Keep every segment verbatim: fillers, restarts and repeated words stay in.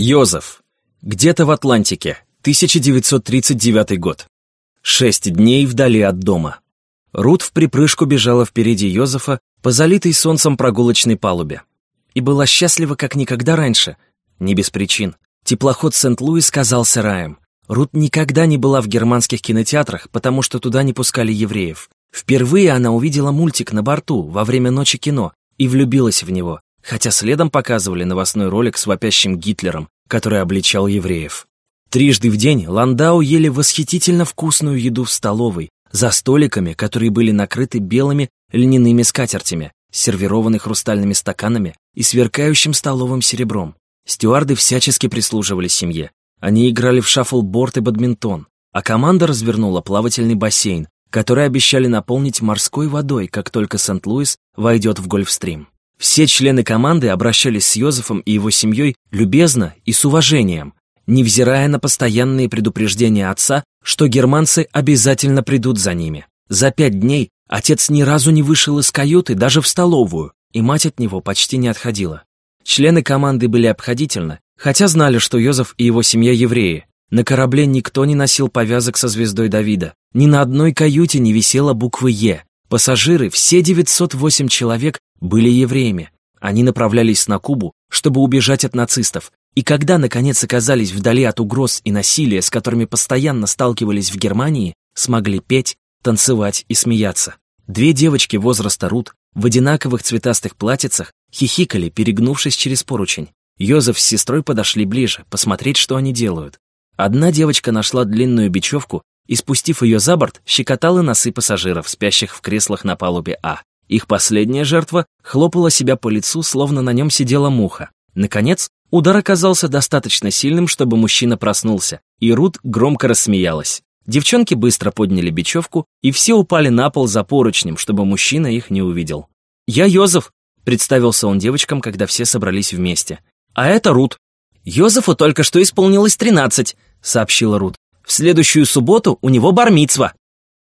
Йозеф. Где-то в Атлантике. тысяча девятьсот тридцать девятый год. Шесть дней вдали от дома. Рут вприпрыжку бежала впереди Йозефа по залитой солнцем прогулочной палубе. И была счастлива, как никогда раньше. Не без причин. Теплоход Сент-Луис казался раем. Рут никогда не была в германских кинотеатрах, потому что туда не пускали евреев. Впервые она увидела мультик на борту во время ночи кино и влюбилась в него, хотя следом показывали новостной ролик с вопящим Гитлером, который обличал евреев. Трижды в день Ландау ели восхитительно вкусную еду в столовой, за столиками, которые были накрыты белыми льняными скатертями, сервированы хрустальными стаканами и сверкающим столовым серебром. Стюарды всячески прислуживали семье. Они играли в шаффлборд и бадминтон, а команда развернула плавательный бассейн, который обещали наполнить морской водой, как только Сент-Луис войдет в Гольфстрим. Все члены команды обращались с Йозефом и его семьей любезно и с уважением, невзирая на постоянные предупреждения отца, что германцы обязательно придут за ними. За пять дней отец ни разу не вышел из каюты, даже в столовую, и мать от него почти не отходила. Члены команды были обходительны, хотя знали, что Йозеф и его семья евреи. На корабле никто не носил повязок со звездой Давида. Ни на одной каюте не висела буквы «Е». Пассажиры, все девятьсот восемь человек, были евреями. Они направлялись на Кубу, чтобы убежать от нацистов. И когда, наконец, оказались вдали от угроз и насилия, с которыми постоянно сталкивались в Германии, смогли петь, танцевать и смеяться. Две девочки возраста Рут в одинаковых цветастых платьицах хихикали, перегнувшись через поручень. Йозеф с сестрой подошли ближе, посмотреть, что они делают. Одна девочка нашла длинную бечевку и, спустив ее за борт, щекотала носы пассажиров, спящих в креслах на палубе А. Их последняя жертва хлопала себя по лицу, словно на нем сидела муха. Наконец, удар оказался достаточно сильным, чтобы мужчина проснулся, и Рут громко рассмеялась. Девчонки быстро подняли бечевку, и все упали на пол за поручнем, чтобы мужчина их не увидел. «Я Йозеф», — представился он девочкам, когда все собрались вместе. «А это Рут». «Йозефу только что исполнилось тринадцать», — сообщила Рут. «В следующую субботу у него бар-мицва».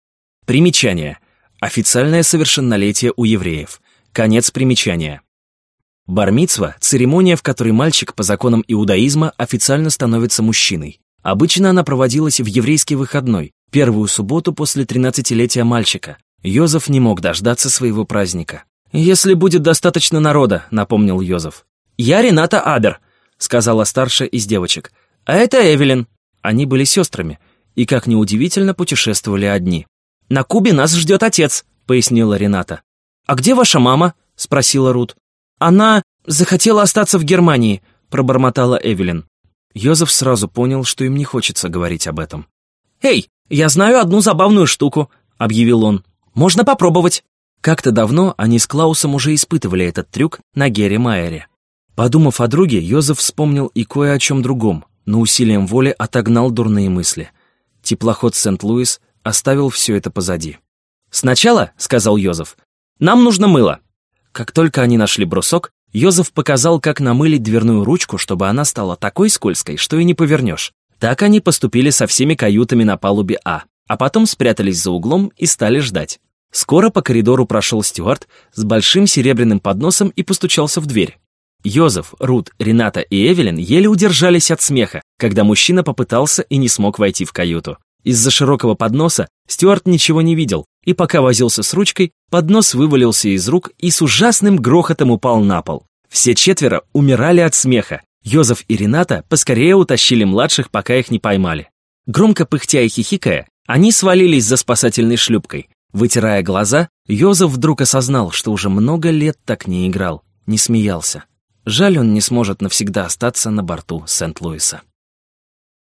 Примечание. Официальное совершеннолетие у евреев. Конец примечания. Бар-мицва – церемония, в которой мальчик по законам иудаизма официально становится мужчиной. Обычно она проводилась в еврейский выходной, первую субботу после тринадцатилетия мальчика. Йозеф не мог дождаться своего праздника. «Если будет достаточно народа», — напомнил Йозеф. «Я Рената Абер», — сказала старшая из девочек. «А это Эвелин». Они были сестрами и, как ни удивительно, путешествовали одни. «На Кубе нас ждет отец», — пояснила Рената. «А где ваша мама?» — спросила Рут. «Она захотела остаться в Германии», — пробормотала Эвелин. Йозеф сразу понял, что им не хочется говорить об этом. «Эй, я знаю одну забавную штуку», — объявил он. «Можно попробовать». Как-то давно они с Клаусом уже испытывали этот трюк на Гере Майере. Подумав о друге, Йозеф вспомнил и кое о чем другом, но усилием воли отогнал дурные мысли. Теплоход Сент-Луис оставил все это позади. «Сначала, — сказал Йозеф, — нам нужно мыло». Как только они нашли брусок, Йозеф показал, как намылить дверную ручку, чтобы она стала такой скользкой, что и не повернешь. Так они поступили со всеми каютами на палубе А, а потом спрятались за углом и стали ждать. Скоро по коридору прошел стюард с большим серебряным подносом и постучался в дверь. Йозеф, Рут, Рената и Эвелин еле удержались от смеха, когда мужчина попытался и не смог войти в каюту. Из-за широкого подноса стюард ничего не видел, и пока возился с ручкой, поднос вывалился из рук и с ужасным грохотом упал на пол. Все четверо умирали от смеха. Йозеф и Рената поскорее утащили младших, пока их не поймали. Громко пыхтя и хихикая, они свалились за спасательной шлюпкой. Вытирая глаза, Йозеф вдруг осознал, что уже много лет так не играл, не смеялся. Жаль, он не сможет навсегда остаться на борту Сент-Луиса.